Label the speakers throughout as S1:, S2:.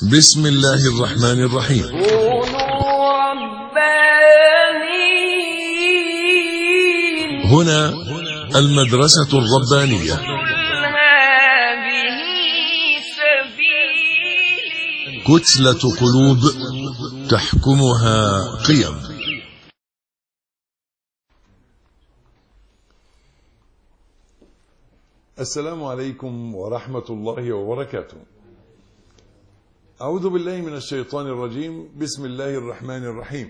S1: بسم الله الرحمن الرحيم.
S2: كونوا ربانيين.
S1: هنا المدرسة الربانية.
S2: هذه سبيلي.
S1: كتلة قلوب تحكمها قيم. السلام عليكم ورحمة الله وبركاته. أعوذ بالله من الشيطان الرجيم. بسم الله الرحمن الرحيم.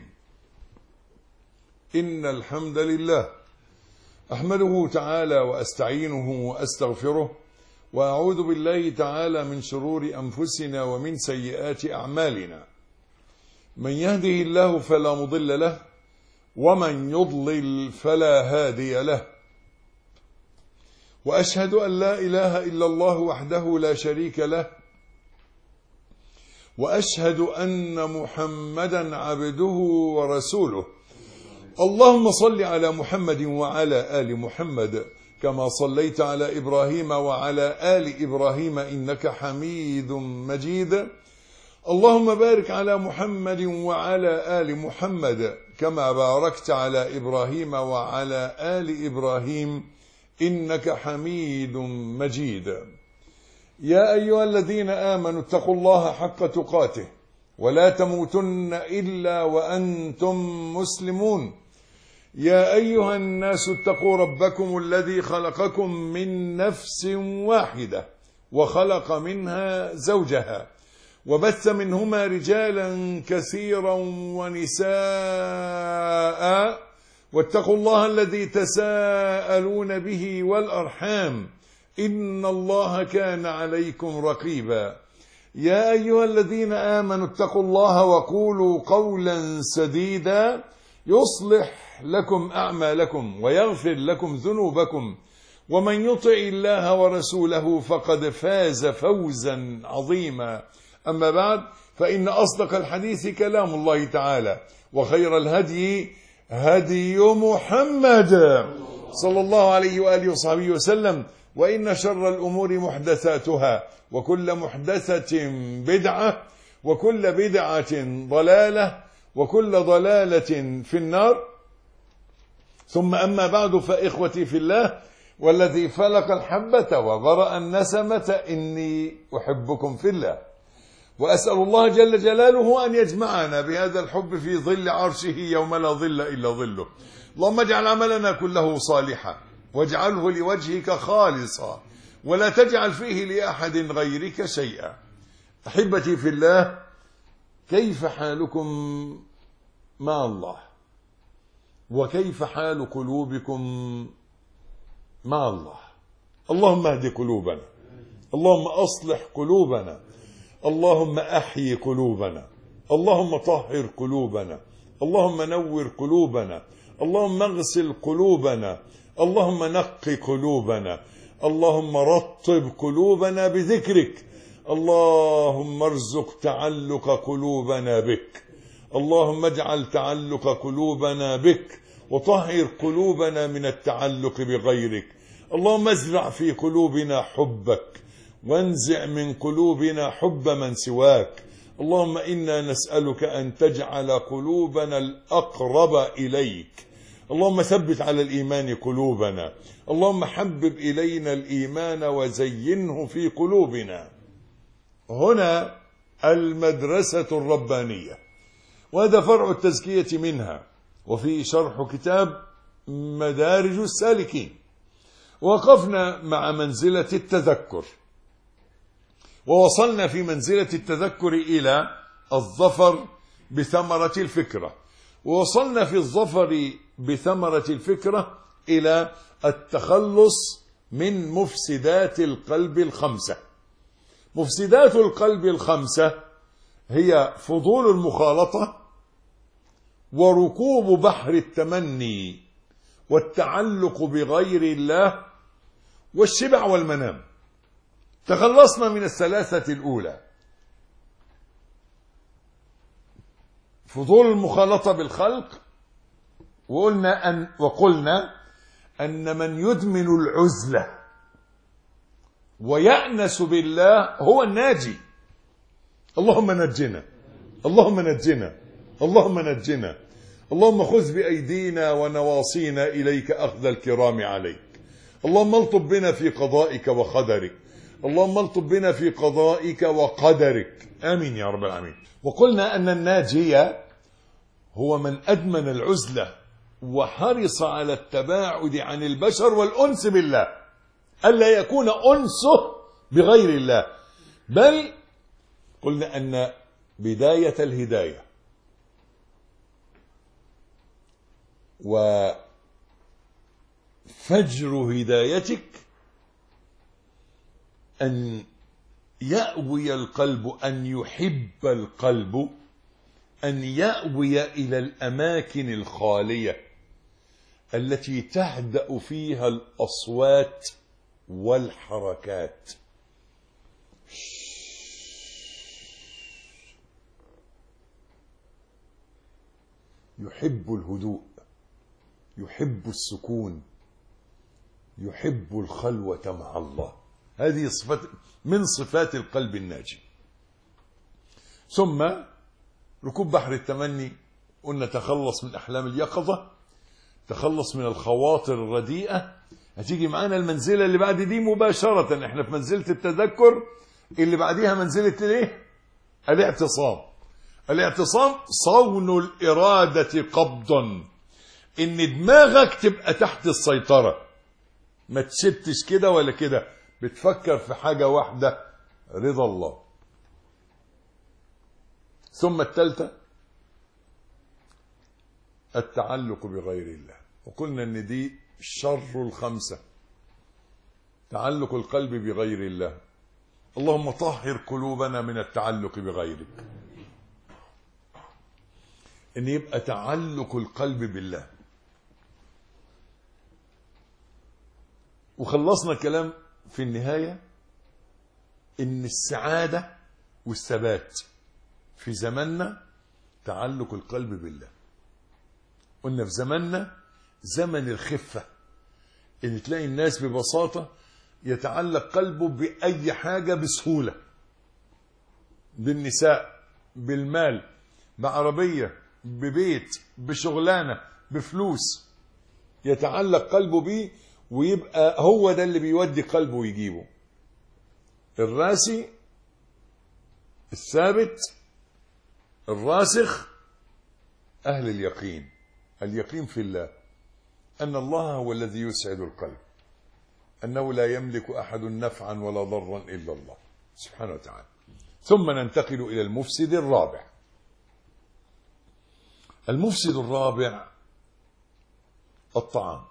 S1: إن الحمد لله أحمده تعالى وأستعينه وأستغفره، وأعوذ بالله تعالى من شرور أنفسنا ومن سيئات أعمالنا. من يهده الله فلا مضل له، ومن يضلل فلا هادي له. وأشهد أن لا إله إلا الله وحده لا شريك له، وأشهد أن محمدا عبده ورسوله. اللهم صل على محمد وعلى آل محمد كما صليت على إبراهيم وعلى آل إبراهيم إنك حميد مجيد. اللهم بارك على محمد وعلى آل محمد كما باركت على إبراهيم وعلى آل إبراهيم إنك حميد مجيد. يا أيها الذين آمنوا اتقوا الله حق تقاته ولا تموتن إلا وأنتم مسلمون. يا أيها الناس اتقوا ربكم الذي خلقكم من نفس واحدة وخلق منها زوجها وبث منهما رجالا كثيرا ونساء، واتقوا الله الذي تساءلون به والأرحام إن الله كان عليكم رقيبا. يا أيها الذين آمنوا اتقوا الله وقولوا قولا سديدا يصلح لكم أعمالكم ويغفر لكم ذنوبكم، ومن يطع الله ورسوله فقد فاز فوزا عظيما. أما بعد، فإن أصدق الحديث كلام الله تعالى، وخير الهدي هدي محمد صلى الله عليه وآله وصحبه وسلم، وإن شر الأمور محدثاتها، وكل محدثة بدعة، وكل بدعة ضلالة، وكل ضلالة في النار. ثم أما بعد، فإخوتي في الله والذي فلق الحبة وبرأ النسمة إني أحبكم في الله، وأسأل الله جل جلاله أن يجمعنا بهذا الحب في ظل عرشه يوم لا ظل إلا ظله. اللهم اجعل عملنا كله صالحا، واجعله لوجهك خالصا، ولا تجعل فيه لأحد غيرك شيئا. أحبتي في الله، كيف حالكم مع الله؟ وكيف حال قلوبكم مع الله؟ اللهم اهد قلوبنا، اللهم أصلح قلوبنا، اللهم أحيي قلوبنا، اللهم طهر قلوبنا، اللهم نور قلوبنا، اللهم اغسل قلوبنا، اللهم نقي قلوبنا، اللهم رطب قلوبنا بذكرك، اللهم ارزق تعلق قلوبنا بك، اللهم اجعل تعلق قلوبنا بك، وطهر قلوبنا من التعلق بغيرك. اللهم ازرع في قلوبنا حبك، وانزع من قلوبنا حب من سواك. اللهم إنا نسألك أن تجعل قلوبنا الأقرب إليك. اللهم ثبت على الإيمان قلوبنا، اللهم حبب إلينا الإيمان وزينه في قلوبنا. هنا المدرسة الربانية، وهذا فرع التزكية منها، وفي شرح كتاب مدارج السالكين. وقفنا مع منزلة التذكر، ووصلنا في منزلة التذكر إلى الظفر بثمرة الفكرة، ووصلنا في الظفر بثمرة الفكرة إلى التخلص من مفسدات القلب الخمسة. مفسدات القلب الخمسة هي فضول المخالطة، وركوب بحر التمني، والتعلق بغير الله، والشبع والمنام. تخلصنا من الثلاثة الأولى، فضول المخالطة بالخلق، وقلنا أن من يدمن العزلة ويأنس بالله هو الناجي. اللهم نجنا، اللهم نجنا، اللهم نجنا. اللهم خذ بأيدينا ونواصينا إليك أخذ الكرام عليك. اللهم الطف بنا في قضائك وقدرك، اللهم الطف بنا في قضائك وقدرك، آمين يا رب العالمين. وقلنا أن الناجي هو من أدمن العزلة وحرص على التباعد عن البشر والأنس بالله، ألا يكون أنسه بغير الله. بل قلنا أن بداية الهداية وفجر هدايتك أن يأوي القلب، أن يحب القلب أن يأوي إلى الأماكن الخالية التي تهدأ فيها الأصوات والحركات. يحب الهدوء، يحب السكون، يحب الخلوة مع الله. هذه صفات من صفات القلب الناجي. ثم ركوب بحر التمني، قلنا تخلص من أحلام اليقظة، تخلص من الخواطر الرديئة. هتيجي معانا المنزلة اللي بعد دي مباشرة، احنا في منزلة التذكر، اللي بعديها منزلة الايه؟ الاعتصام. الاعتصام صون الإرادة قبضا، ان دماغك تبقى تحت السيطرة، ما تشتش كده ولا كده، بتفكر في حاجة واحدة، رضا الله. ثم الثالثة التعلق بغير الله، وقلنا ان دي شر الخمسة، تعلق القلب بغير الله. اللهم طهر قلوبنا من التعلق بغيرك، ان يبقى تعلق القلب بالله. وخلصنا الكلام في النهاية ان السعادة والثبات في زماننا تعلق القلب بالله. قلنا في زماننا زمن الخفة، ان تلاقي الناس ببساطة يتعلق قلبه بأي حاجة بسهولة، بالنساء، بالمال، بعربية، ببيت، بشغلانة، بفلوس، يتعلق قلبه بيه ويبقى هو ده اللي بيودي قلبه ويجيبه. الراسي الثابت الراسخ أهل اليقين، اليقين في الله، أن الله هو الذي يسعد القلب، أنه لا يملك أحد نفعا ولا ضرا إلا الله سبحانه وتعالى. ثم ننتقل إلى المفسد الرابع. المفسد الرابع الطعام.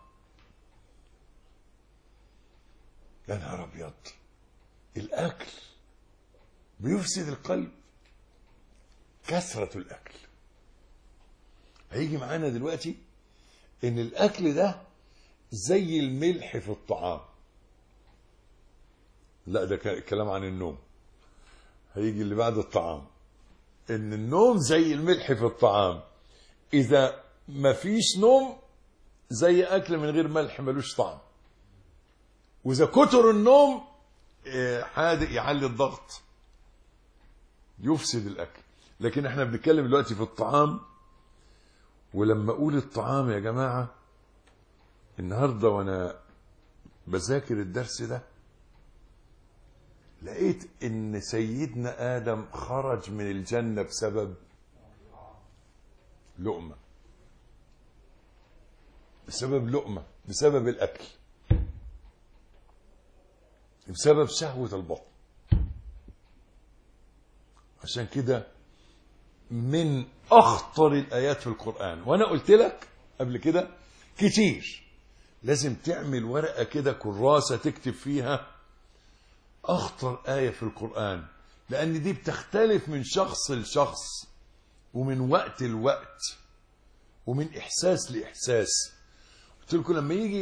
S1: يا نهار أبيض، الأكل بيفسد القلب، كثرة الأكل. هيجي معانا دلوقتي إن الأكل ده زي الملح في الطعام. لا، ده كلام عن النوم. هيجي اللي بعد الطعام، إن النوم زي الملح في الطعام. إذا ما فيش نوم زي أكل من غير ملح ملوش طعم. وإذا كتر النوم حادق يعلي الضغط، يفسد الأكل. لكن احنا بنتكلم دلوقتي في الطعام. ولما أقول الطعام يا جماعة، النهاردة وأنا بذاكر الدرس ده لقيت إن سيدنا آدم خرج من الجنة بسبب لقمة، بسبب لقمة، بسبب الأكل، بسبب شهوة البطن. عشان كده من أخطر الآيات في القرآن، وأنا قلت لك قبل كده كتير لازم تعمل ورقة كده كراسة تكتب فيها أخطر آية في القرآن، لأن دي بتختلف من شخص لشخص ومن وقت لوقت ومن إحساس لإحساس. قلت لكم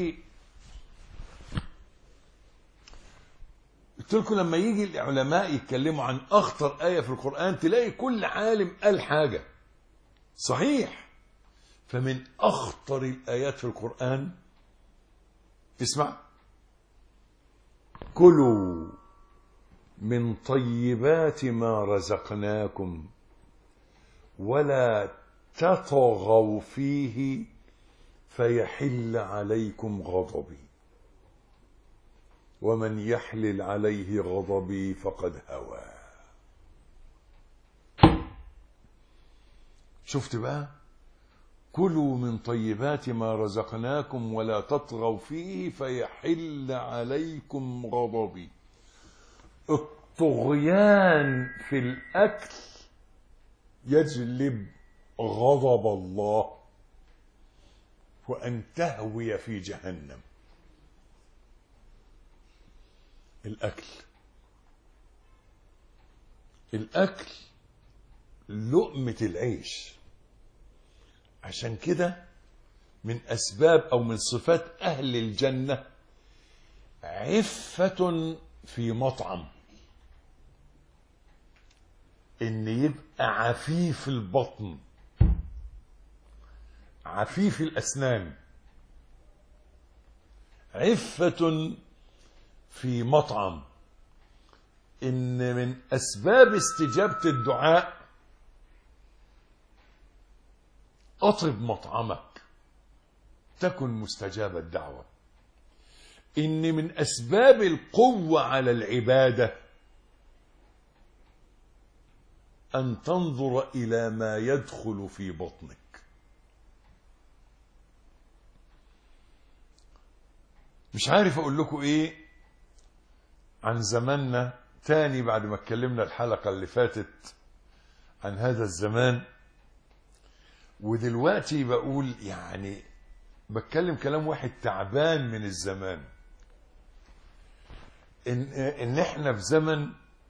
S1: لما يجي العلماء يتكلموا عن أخطر آية في القرآن تلاقي كل عالم قال حاجة صحيح. فمن أخطر الآيات في القرآن، اسمع: كلوا من طيبات ما رزقناكم ولا تطغوا فيه فيحل عليكم غضبي ومن يحلل عليه غضبي فقد هوى. شفت بقى؟ كلوا من طيبات ما رزقناكم ولا تطغوا فيه فيحل عليكم غضبي. الطغيان في الأكل يجلب غضب الله وأن تهوي في جهنم. الأكل لقمة العيش. عشان كده من أسباب أو من صفات أهل الجنة عفة في مطعم، إن يبقى عفيف البطن عفيف الأسنان. عفة في مطعم، إن من أسباب استجابة الدعاء أطب مطعمك تكن مستجاب الدعوة. إن من أسباب القوة على العبادة أن تنظر إلى ما يدخل في بطنك. مش عارف أقول لكم إيه عن زماننا تاني بعد ما اتكلمنا الحلقة اللي فاتت عن هذا الزمان، ودلوقتي بقول يعني بتكلم كلام واحد تعبان من الزمان. إن إحنا في زمن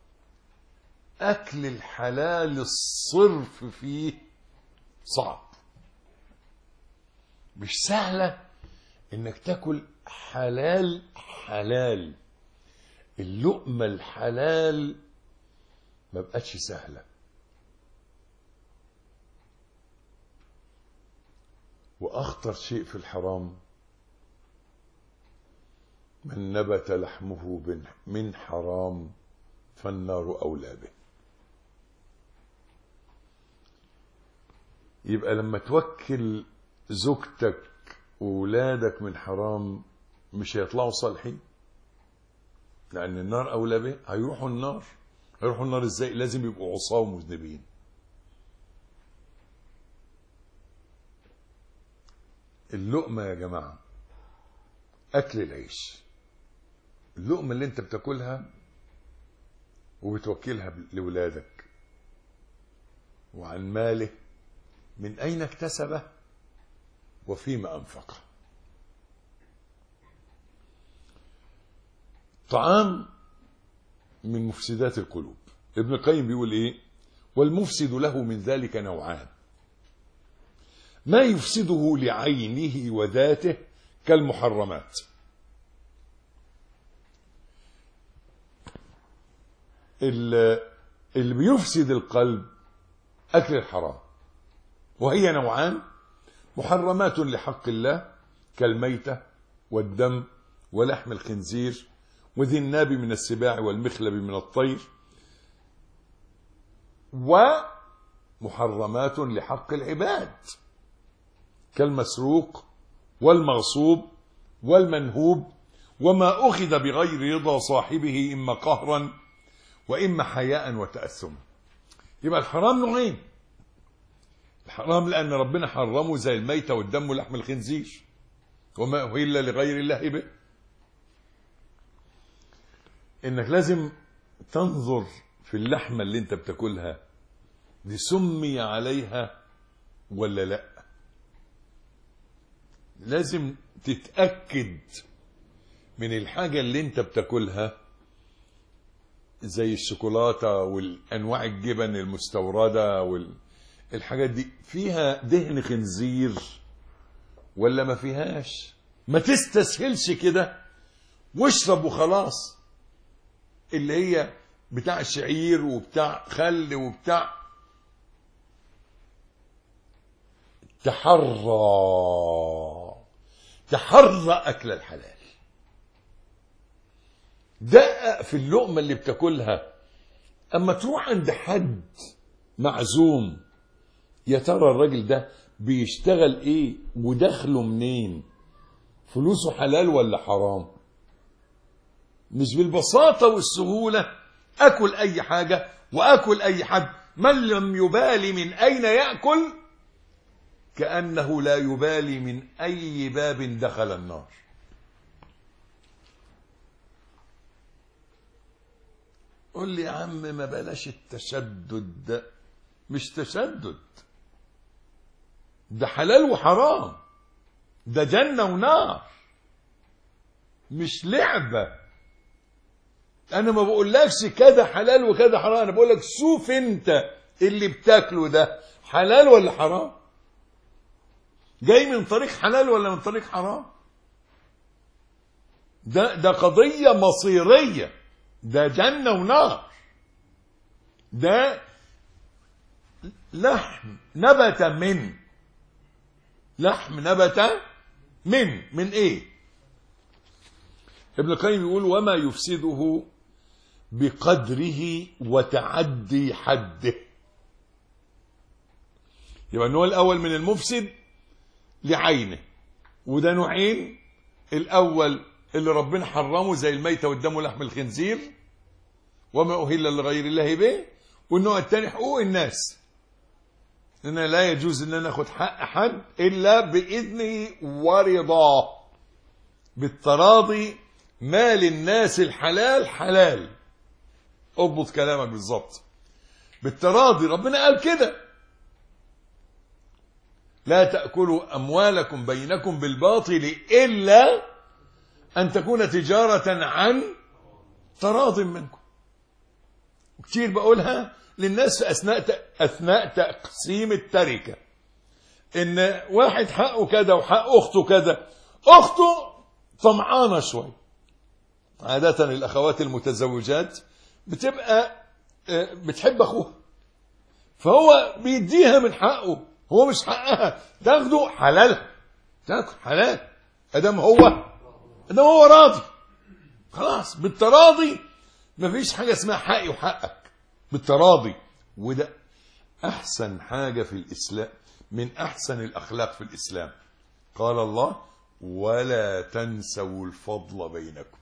S1: أكل الحلال الصرف فيه صعب. مش سهلة إنك تاكل حلال حلال. اللقمة الحلال ما بقتش سهلة. وأخطر شيء في الحرام من نبت لحمه من حرام فالنار أولى به. يبقى لما توكل زوجتك وولادك من حرام مش هيطلعوا صالحين، لأن النار أولى به. هيروحوا النار. هيروحوا النار إزاي؟ لازم يبقوا عصاة ومذنبين. اللقمة يا جماعة أكل العيش. اللقمة اللي انت بتاكلها وبتوكلها لولادك، وعن ماله من أين اكتسبه وفيما أنفقه. طعام من مفسدات القلوب. ابن القيم بيقول ايه؟ والمفسد له من ذلك نوعان: ما يفسده لعينه وذاته كالمحرمات. اللي بيفسد القلب أكل الحرام، وهي نوعان: محرمات لحق الله كالميتة والدم ولحم الخنزير وذي الناب من السباع والمخلب من الطير، ومحرمات لحق العباد كالمسروق والمغصوب والمنهوب وما أخذ بغير رضا صاحبه إما قهرا وإما حياء وتأثما. يبقى الحرام نوعين: الحرام لأن ربنا حرمه زي الميتة والدم ولحم الخنزير وما أهل لغير الله به. إنك لازم تنظر في اللحمة اللي انت بتاكلها دي سمي عليها ولا لا. لازم تتأكد من الحاجة اللي انت بتاكلها، زي الشوكولاتة والأنواع الجبن المستوردة والحاجات دي، فيها دهن خنزير ولا ما فيهاش. ما تستسهلش كده واشرب وخلاص، اللي هي بتاع شعير وبتاع خل وبتاع. تحرى أكل الحلال. دقق في اللقمة اللي بتاكلها. اما تروح عند حد معزوم، يا ترى الراجل ده بيشتغل ايه ودخله منين، فلوسه حلال ولا حرام؟ مش بالبساطة والسهولة اكل اي حاجة واكل اي حد. من لم يبالي من اين يأكل كأنه لا يبالي من اي باب دخل النار. قل لي يا عم ما بلاش التشدد ده. مش تشدد، ده حلال وحرام، ده جنة ونار، مش لعبة. انا ما بقولكش كده حلال وكده حرام، انا بقولك شوف انت اللي بتاكله ده حلال ولا حرام، جاي من طريق حلال ولا من طريق حرام. ده قضية مصيرية، ده جنة ونار. ده لحم نبت من ايه؟ ابن القيم يقول وما يفسده بقدره وتعدي حده. يبقى النوع الاول من المفسد لعينه، وده نوعين. الاول اللي ربنا حرمه زي الميتة والدم ولحم الخنزير وما أهل لغير الله به. والنوع الثاني حقوق الناس، لأن لا يجوز أن ناخد حق حد إلا بإذنه ورضاه، بالتراضي. مال الناس الحلال حلال، اضبط كلامك بالظبط، بالتراضي. ربنا قال كده لا تأكلوا أموالكم بينكم بالباطل إلا أن تكون تجارة عن تراض منكم. كتير بقولها للناس في أثناء تقسيم التركة، إن واحد حقه كذا وحق أخته كذا، أخته طمعانة شوي. عادة الأخوات المتزوجات بتبقى بتحب أخوها، فهو بيديها من حقه، هو مش حقها، تاخده حلالها، تاكل حلال أدام هو راضي. خلاص بالتراضي، مفيش حاجة اسمها حقي وحقك، بالتراضي. وده أحسن حاجة في الإسلام، من أحسن الأخلاق في الإسلام. قال الله ولا تنسوا الفضل بينكم،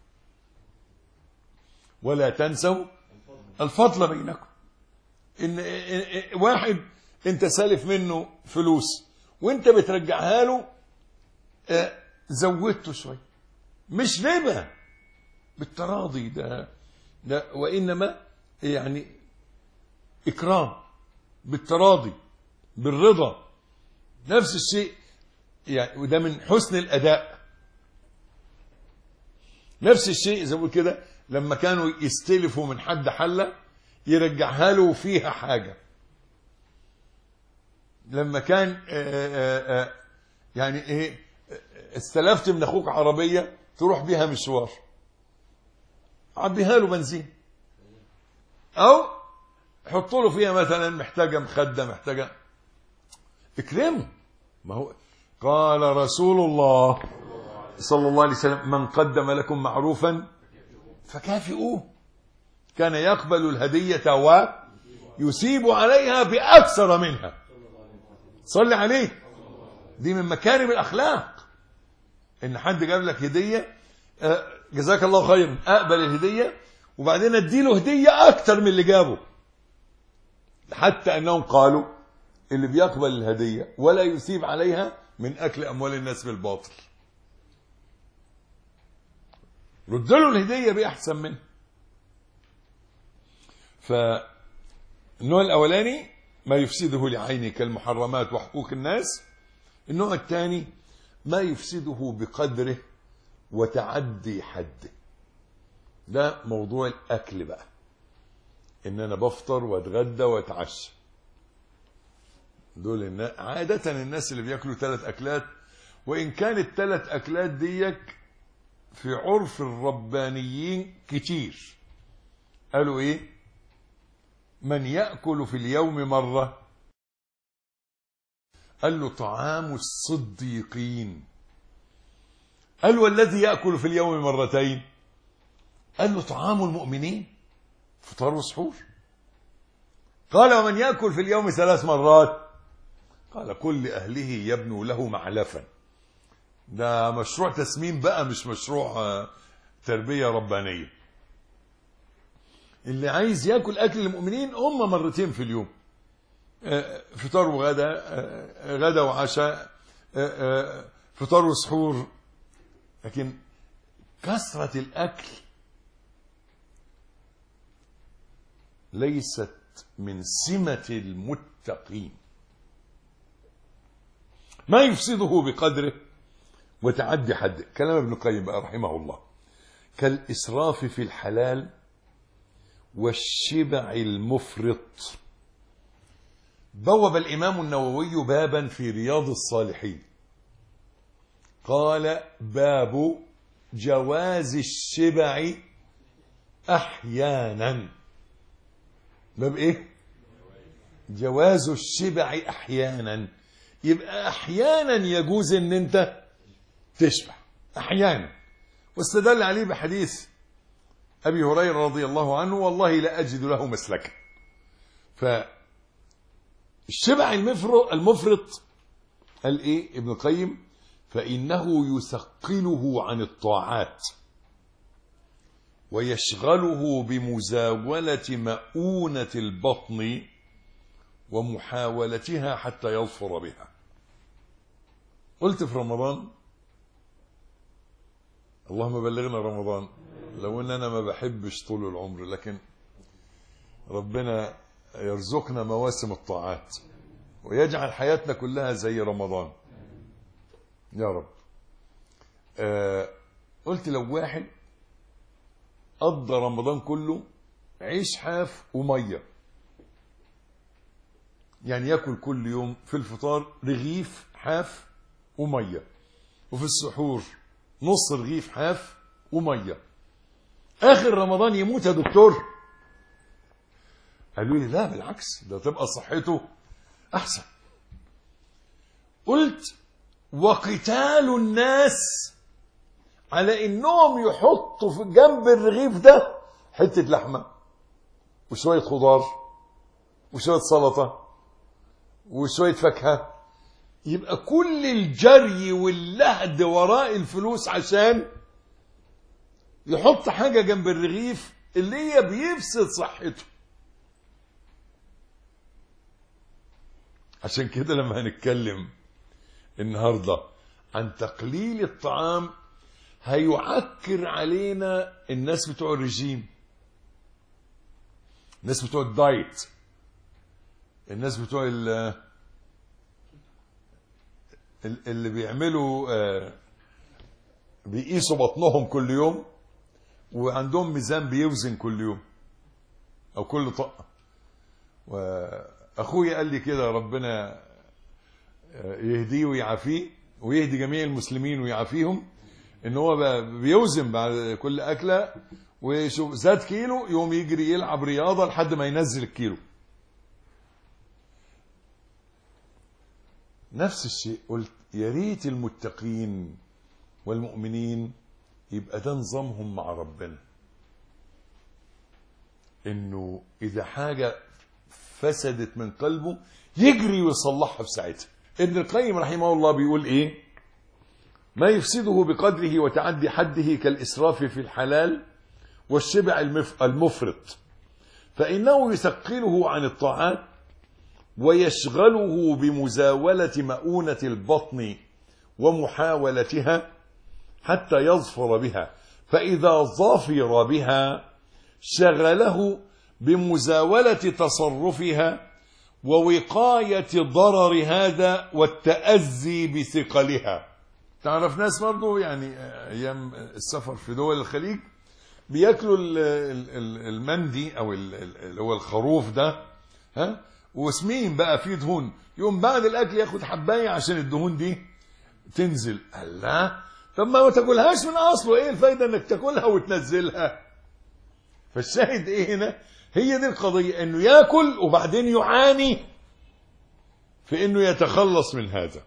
S1: ولا تنسوا الفضل بينكم. إن واحد انت سالف منه فلوس وانت بترجعها له، زودته شوي، مش ربا، بالتراضي. ده وإنما يعني إكرام، بالتراضي بالرضا، نفس الشيء يعني. وده من حسن الأداء. نفس الشيء زي ما بقول كده، لما كانوا يستلفوا من حد حلة يرجعها له فيها حاجة. لما كان يعني ايه، استلفت من اخوك عربية تروح بيها مشوار، عبيها له بنزين، او حط له فيها مثلا محتاجة مخدة، محتاجة، اكرمه. ما هو قال رسول الله صلى الله عليه وسلم من قدم لكم معروفا فكافئوه. كان يقبل الهدية ويثيب عليها بأكثر منها. صلي عليه. دي من مكارم الأخلاق، إن حد جاب لك هدية، جزاك الله خيرا، أقبل الهدية وبعدين أديله هدية أكثر من اللي جابه. حتى أنهم قالوا اللي بيقبل الهدية ولا يثيب عليها من أكل أموال الناس بالباطل، رد له الهدية بأحسن منه. فالنوع الأولاني ما يفسده لعينه كالمحرمات وحقوق الناس. النوع الثاني ما يفسده بقدره وتعدي حده. ده موضوع الأكل بقى، إن أنا بفطر واتغدى واتعشى. دول عادة الناس اللي بياكلوا 3 أكلات، وإن كانت 3 أكلات ديك في عرف الربانيين كتير. قالوا إيه؟ من يأكل في اليوم مرة، قال له طعام الصديقين. قال والذي يأكل في اليوم مرتين، قال له طعام المؤمنين فطار وسحور. قال ومن يأكل في اليوم 3 مرات؟ قال كل أهله يبنوا له معلفا. ده مشروع تسمين بقى، مش مشروع تربية ربانية. اللي عايز يأكل أكل المؤمنين هم مرتين في اليوم، فطار وغدا، غدا وعشاء، فطار وسحور. لكن كثرة الأكل ليست من سمة المتقين. ما يفسده بقدره وتعدي حده. كلام ابن القيم بقى رحمه الله: كالإسراف في الحلال والشبع المفرط. بوب الإمام النووي بابا في رياض الصالحين قال: باب جواز الشبع أحيانا. باب إيه؟ جواز الشبع أحيانا. يبقى أحيانا يجوز إن أنت تشبع أحيانا. واستدل عليه بحديث أبي هريرة رضي الله عنه: والله لا أجد له مسلكا. فالشبع المفرط قال إيه ابن القيم؟ فإنه يثقله عن الطاعات ويشغله بمزاولة مؤونة البطن ومحاولتها حتى يظفر بها. قلت في رمضان: اللهم بلغنا رمضان، لو ان انا ما بحبش طول العمر، لكن ربنا يرزقنا مواسم الطاعات ويجعل حياتنا كلها زي رمضان يا رب. قلت لو واحد قضى رمضان كله عيش حاف وميه، يعني ياكل كل يوم في الفطار رغيف حاف وميه، وفي السحور نص رغيف حاف وميه، اخر رمضان يموت يا دكتور؟ قالوا لي لا بالعكس، ده تبقى صحته احسن. قلت: وقتال الناس على انهم يحطوا في جنب الرغيف ده حته لحمه وشويه خضار وشويه سلطه وشويه فاكهه، يبقى كل الجري واللهد وراء الفلوس عشان يحط حاجه جنب الرغيف اللي هي بيفسد صحته. عشان كده لما هنتكلم النهارده عن تقليل الطعام هيعكر علينا الناس بتوع الرجيم، الناس بتوع الدايت، الناس بتوع اللي بيعملوا بيقيسوا بطنهم كل يوم وعندهم ميزان بيوزن كل يوم او كل طاقه. واخويا قال لي كده: ربنا يهديه ويعافيه ويهدي جميع المسلمين ويعافيهم، ان هو بيوزن بعد كل اكله ويشوف زاد كيلو يوم يجري يلعب رياضه لحد ما ينزل الكيلو. نفس الشيء قلت: يا ريت المتقين والمؤمنين يبقى ده نظامهم مع ربنا، انه اذا حاجه فسدت من قلبه يجري ويصلحها في ساعتها. ابن القيم رحمه الله بيقول ايه: ما يفسده بقدره وتعدي حده كالإسراف في الحلال والشبع المفرط، فإنه يثقله عن الطاعات ويشغله بمزاولة مؤونة البطن ومحاولتها حتى يظفر بها، فإذا ظفر بها شغله بمزاولة تصرفها ووقاية ضرر هذا والتأذي بثقلها. تعرف ناس برضو يعني ايام السفر في دول الخليج بياكلوا المندي او اللي هو الخروف ده، ها، وسمين بقى فيه دهون، يوم بعد الاكل ياخد حبايه عشان الدهون دي تنزل. الله، طب ما تاكلهاش من اصله، ايه الفايده انك تاكلها وتنزلها؟ فالشاهد ايه هنا؟ هي دي القضيه، انه ياكل وبعدين يعاني في انه يتخلص من هذا.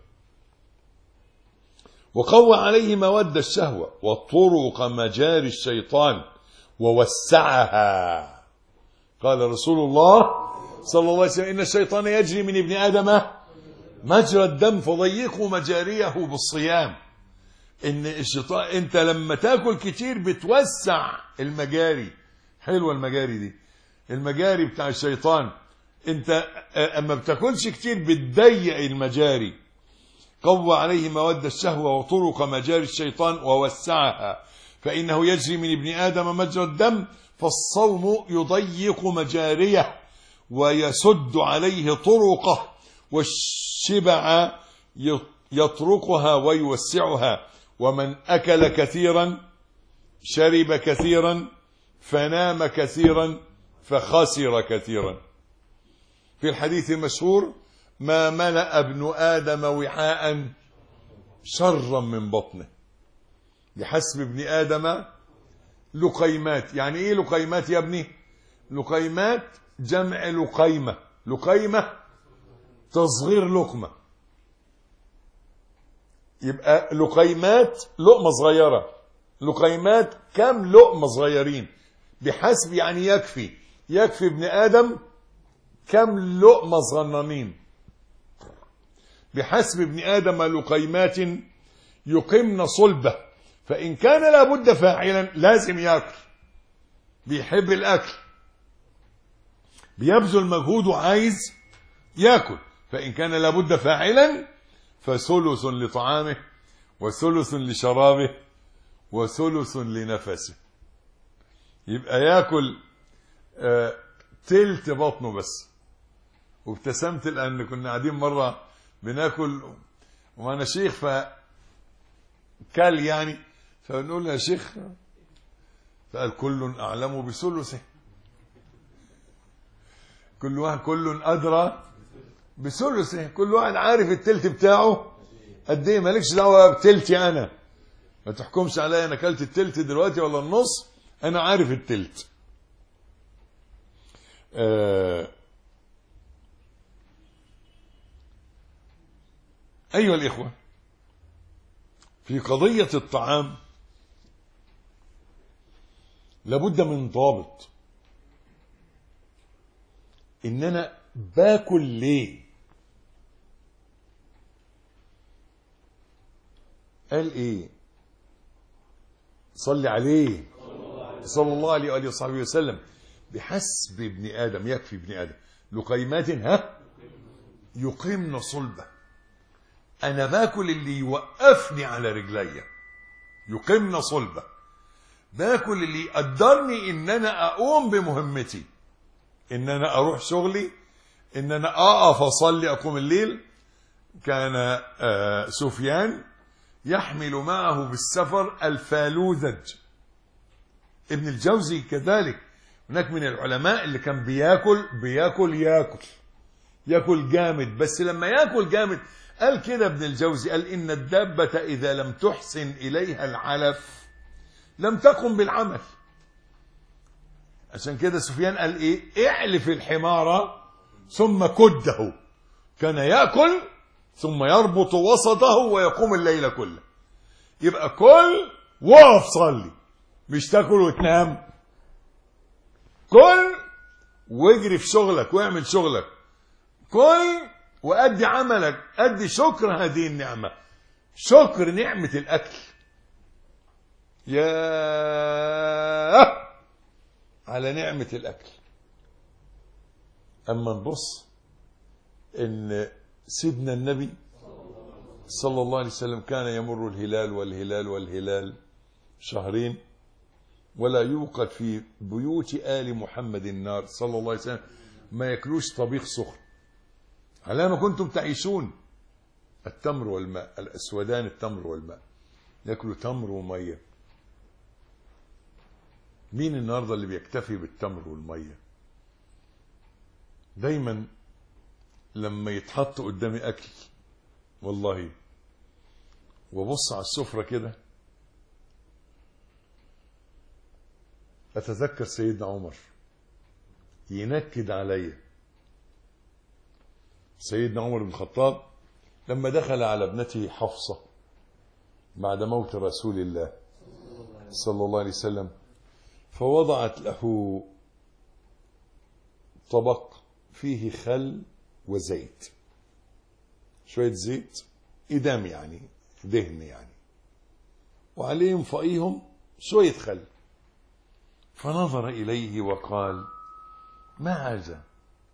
S1: وقوى عليه مواد الشهوة وطرق مجاري الشيطان ووسعها. قال رسول الله صلى الله عليه وسلم: إن الشيطان يجري من ابن آدم مجرى الدم فضيقوا مجاريه بالصيام. إن الشيطان أنت لما تاكل كتير بتوسع المجاري. حلوة المجاري دي، المجاري بتاع الشيطان. أنت أما بتاكلش كتير بتضيق المجاري. قوى عليه مواد الشهوة وطرق مجاري الشيطان ووسعها، فإنه يجري من ابن آدم مجرى الدم، فالصوم يضيق مجاريه ويسد عليه طرقه، والشبع يطرقها ويوسعها. ومن أكل كثيرا شرب كثيرا فنام كثيرا فخسر كثيرا. في الحديث المشهور: ما ملأ ابن آدم وعاء شرا من بطنه. بحسب ابن آدم لقيمات. يعني ايه لقيمات يا ابني؟ لقيمات جمع لقيمة. لقيمة تصغير لقمة، يبقى لقيمات لقمة صغيرة. لقيمات كم لقمة صغيرين بحسب، يعني يكفي ابن آدم كم لقمة صغننين. بحسب ابن آدم لقيمات يقمن صلبه، فإن كان لابد فاعلا لازم يأكل، بيحب الأكل، بيبذل مجهود وعايز يأكل، فإن كان لابد فاعلا فثلث لطعامه وثلث لشرابه وثلث لنفسه. يبقى يأكل تلت بطنه بس. وابتسمت لأن كنا قاعدين مرة بناكل وأنا شيخ فكل يعني، فنقول يا شيخ، فقال: كل أعلم بثلثه. كل أدرى بثلثه. كل واحد عارف التلت بتاعه قد ايه. مالكش دعوه بتلتي انا، ما تحكمش عليا انا اكلت التلت دلوقتي ولا النص، انا عارف التلت. ايها الاخوه، في قضيه الطعام لابد من ضابط. ان انا باكل ليه؟ قال ايه؟ صلي عليه صلى الله عليه وآله وصحبه وسلم: بحسب ابن آدم، يكفي ابن آدم لقيمات يقمن صلبه. انا باكل اللي يوقفني على رجلي، يقمن صلبه. باكل اللي يقدرني ان انا اقوم بمهمتي، ان انا اروح شغلي، ان انا اقف اصلي اقوم الليل. كان سفيان يحمل معه بالسفر الفالوذج. ابن الجوزي كذلك هناك من العلماء اللي كان بياكل جامد. بس لما ياكل جامد قال كده ابن الجوزي، قال: إن الدابة إذا لم تحسن إليها العلف لم تقم بالعمل. عشان كده سفيان قال ايه؟ اعلف الحمار ثم كده. كان يأكل ثم يربط وسطه ويقوم الليل كله. يبقى كل وقف صلي، مش تاكل وتنام. كل واجري في شغلك واعمل شغلك. كل وأدي عملك، أدي شكر هذه النعمة، شكر نعمة الأكل. يا على نعمة الأكل. أما نبص إن سيدنا النبي صلى الله عليه وسلم كان يمر الهلال والهلال والهلال شهرين ولا يوقد في بيوت آل محمد النار صلى الله عليه وسلم، ما يأكلوش طبيخ سخن. على ما كنتم تعيشون التمر والماء، الأسودان التمر والماء، يأكلوا تمر ومية. مين النهارده اللي بيكتفي بالتمر والمية؟ دايما لما يتحط قدامي أكل والله وبص على السفرة كده أتذكر سيدنا عمر ينكد عليا. سيدنا عمر بن الخطاب لما دخل على ابنته حفصة بعد موت رسول الله صلى الله عليه وسلم، فوضعت له طبق فيه خل وزيت، شوية زيت إدام يعني دهن يعني، وعليهم فوقيهم شوية خل. فنظر إليه وقال: ما هذا؟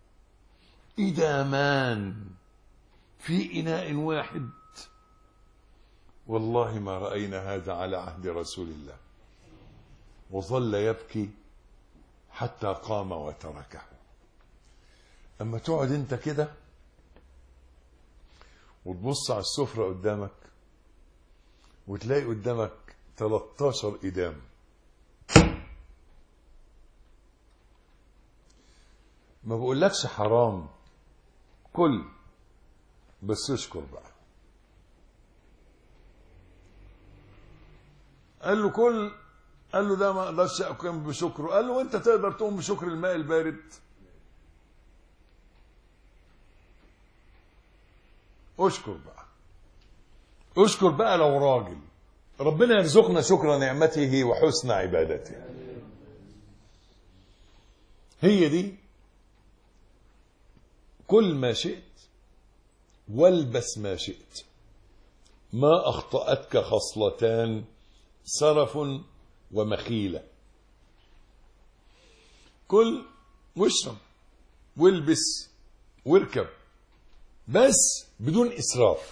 S1: إدامان في إناء واحد، والله ما رأينا هذا على عهد رسول الله. وظل يبكي حتى قام وتركه. أما تقعد أنت كده وتبص على السفرة قدامك وتلاقي قدامك 13 إدام، ما بقولكش حرام، كل بس اشكر بقى. قال له كل، قال له لا ما اقدرش اقوم بشكره. قال له انت تقدر تقوم بشكر الماء البارد؟ اشكر بقى، اشكر بقى لو راجل. ربنا يرزقنا شكر نعمته وحسن عبادته. هي دي، كل ما شئت والبس ما شئت، ما أخطأتك خصلتان سرف ومخيلة. كل واشرب والبس واركب، بس بدون إسراف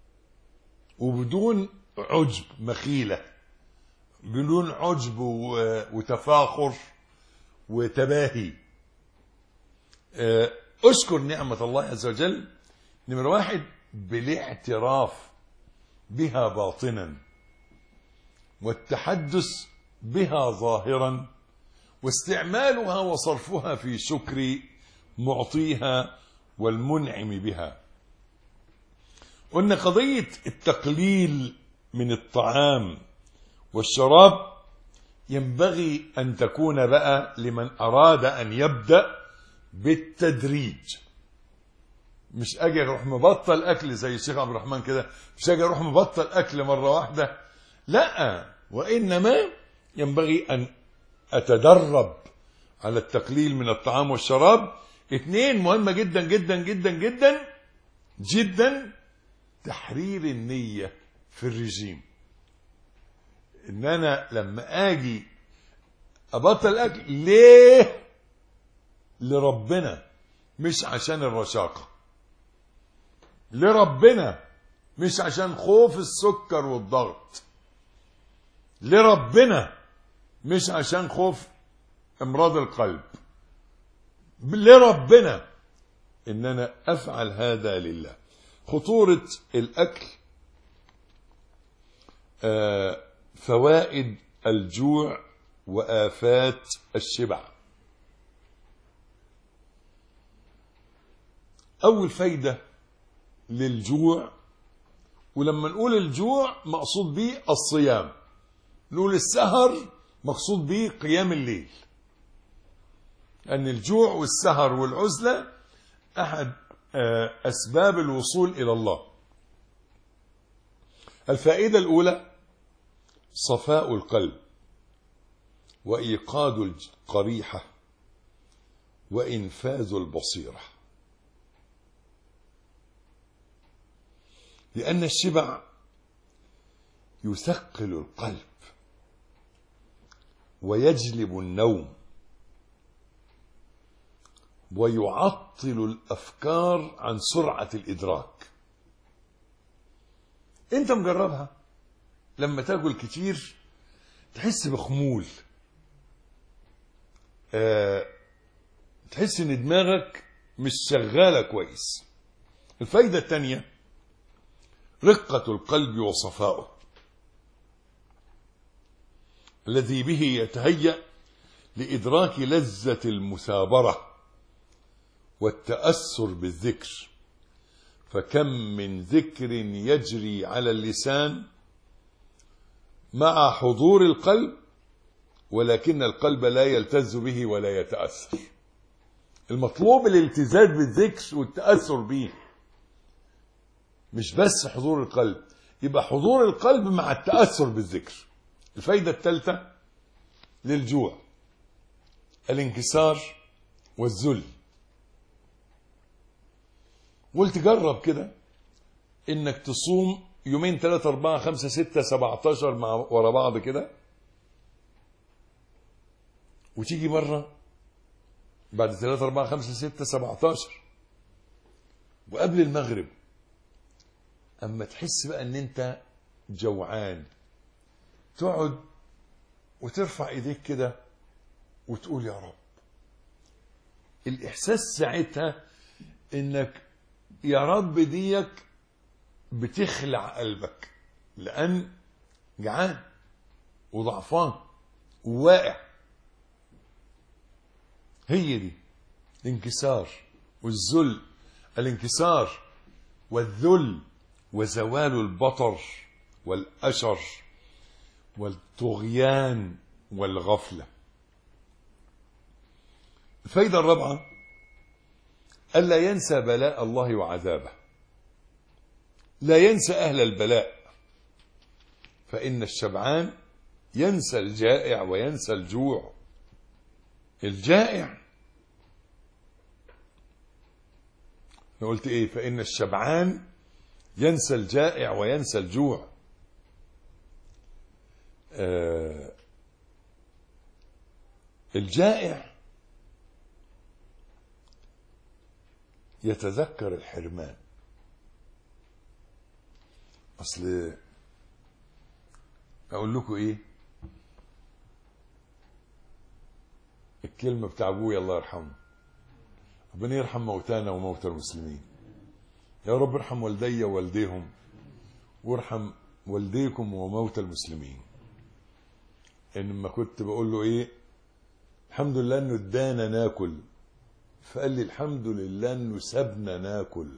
S1: وبدون عجب، مخيلة، بدون عجب وتفاخر وتباهي. اشكر نعمة الله عز وجل. نمرة واحد، بالاعتراف بها باطنا، والتحدث بها ظاهرا، واستعمالها وصرفها في شكر معطيها والمنعم بها. قلنا قضية التقليل من الطعام والشراب ينبغي أن تكون بقى لمن أراد أن يبدأ بالتدريج. مش أجي أروح مبطل أكل زي الشيخ عبد الرحمن كده، مش أجي أروح مبطل أكل مرة واحدة، لا، وإنما ينبغي أن أتدرب على التقليل من الطعام والشراب. 2 مهمة جدا جدا جدا جدا جدا، تحرير النية في الرجيم. إن أنا لما أجي أبطل أكل ليه؟ لربنا، مش عشان الرشاقة، لربنا، مش عشان خوف السكر والضغط، لربنا، مش عشان خوف امراض القلب، لربنا، ان انا افعل هذا لله. خطورة الاكل، فوائد الجوع وآفات الشبع. اول فايدة للجوع، ولما نقول الجوع مقصود به الصيام، نقول السهر مقصود به قيام الليل، أن الجوع والسهر والعزلة أحد أسباب الوصول إلى الله. الفائدة الأولى صفاء القلب وإيقاد القريحة وإنفاذ البصيرة، لأن الشبع يثقل القلب ويجلب النوم ويعطل الأفكار عن سرعة الإدراك. أنت مجربها؟ لما تاكل كتير تحس بخمول، تحس ان دماغك مش شغالة كويس. الفايدة الثانية رقة القلب وصفاؤه، الذي به يتهيأ لإدراك لذة المثابرة والتأثر بالذكر. فكم من ذكر يجري على اللسان مع حضور القلب، ولكن القلب لا يلتز به ولا يتأثر. المطلوب الالتزاز بالذكر والتأثر به، مش بس حضور القلب، يبقى حضور القلب مع التأثر بالذكر. الفايدة الثالثة للجوع الانكسار والذل. قلت جرب كده انك تصوم يومين 3 4 5 6 17 مع ورا بعض كده، وتيجي مرة بعد 3 4 5 6 17 وقبل المغرب اما تحس بقى ان انت جوعان تقعد وترفع ايديك كده وتقول يا رب. الاحساس ساعتها انك يا رب ديك بتخلع قلبك، لان جعان وضعفان وواقع. هي دي الانكسار والذل. الانكسار والذل وزوال البطر والأشر والطغيان والغفلة. الفائدة الرابعة ألا ينسى بلاء الله وعذابه، لا ينسى أهل البلاء، فإن الشبعان ينسى الجائع وينسى الجوع. الجائع أنا قلت إيه؟ فإن الشبعان ينسى الجائع وينسى الجوع. الجائع يتذكر الحرمان. أصل أقول لكم إيه؟ الكلمة بتاع أبويا الله يرحمه، ربنا يرحم موتانا وموتى المسلمين. يا رب ارحم والدي ووالديهم وارحم والديكم وموتى المسلمين. إنما كنت بقول له إيه؟ الحمد لله إنه ادانا ناكل، فقال لي الحمد لله إنه سابنا ناكل.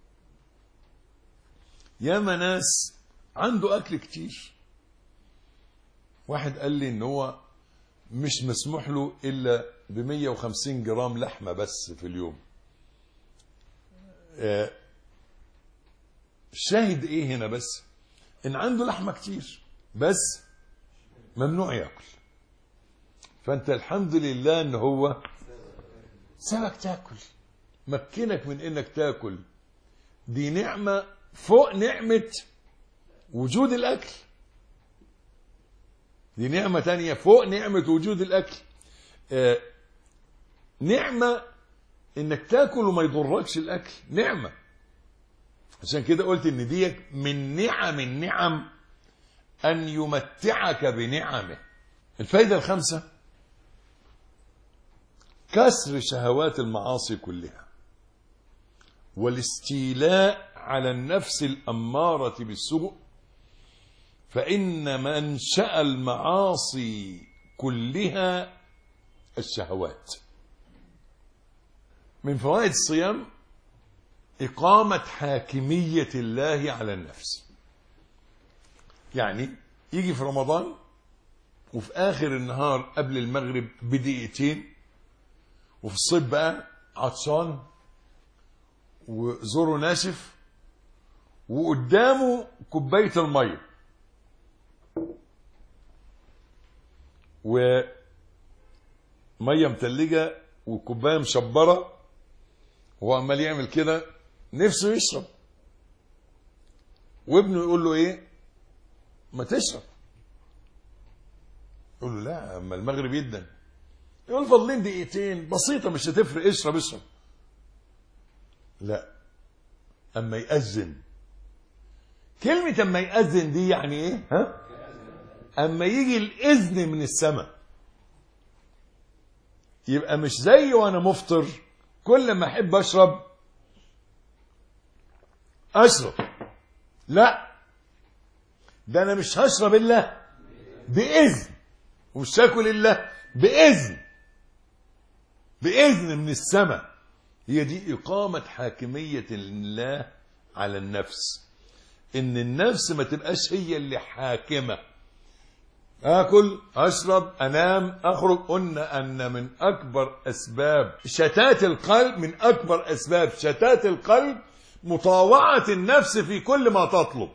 S1: ياما ناس عنده أكل كتير. واحد قال لي إن هو مش مسموح له إلا ب150 جرام لحمة بس في اليوم. الشاهد إيه هنا؟ بس إن عنده لحمة كتير بس ممنوع يأكل. فأنت الحمد لله إن هو سابك تاكل، مكنك من إنك تاكل. دي نعمة فوق نعمة وجود الأكل. دي نعمة تانية فوق نعمة وجود الأكل. نعمة إنك تاكل وما يضركش الأكل، نعمة. عشان كده قلت إن دي من نعم النعم أن يمتعك بنعمه. الفائدة الخامسة كسر شهوات المعاصي كلها والاستيلاء على النفس الأمارة بالسوء، فإن منشأ المعاصي كلها الشهوات. من فوائد الصيام إقامة حاكمية الله على النفس. يعني يجي في رمضان وفي آخر النهار قبل المغرب بدقيقتين، وفي الصيف بقى عطشان وزوره ناشف وقدامه كوباية المية ومية متلجة وكوباية مشبرة، وهو عمال يعمل كده نفسه يشرب، وابنه يقول له ايه؟ ما تشرب. يقول له لا اما المغرب يدن. يقول فاضلين دقيقتين بسيطة مش هتفرق، اشرب اشرب. لا اما يأذن. كلمة اما يأذن دي يعني ايه؟ ها؟ اما يجي الاذن من السماء. يبقى مش زي وانا مفطر كل ما احب اشرب اشرب. لا، ده انا مش هشرب الا باذن، ومش هاكل الا باذن من السماء. هي دي اقامه حاكميه الله على النفس، ان النفس ما تبقاش هي اللي حاكمه. اكل اشرب انام اخرج. قلنا ان من اكبر اسباب شتات القلب، من اكبر اسباب شتات القلب مطاوعه النفس في كل ما تطلب.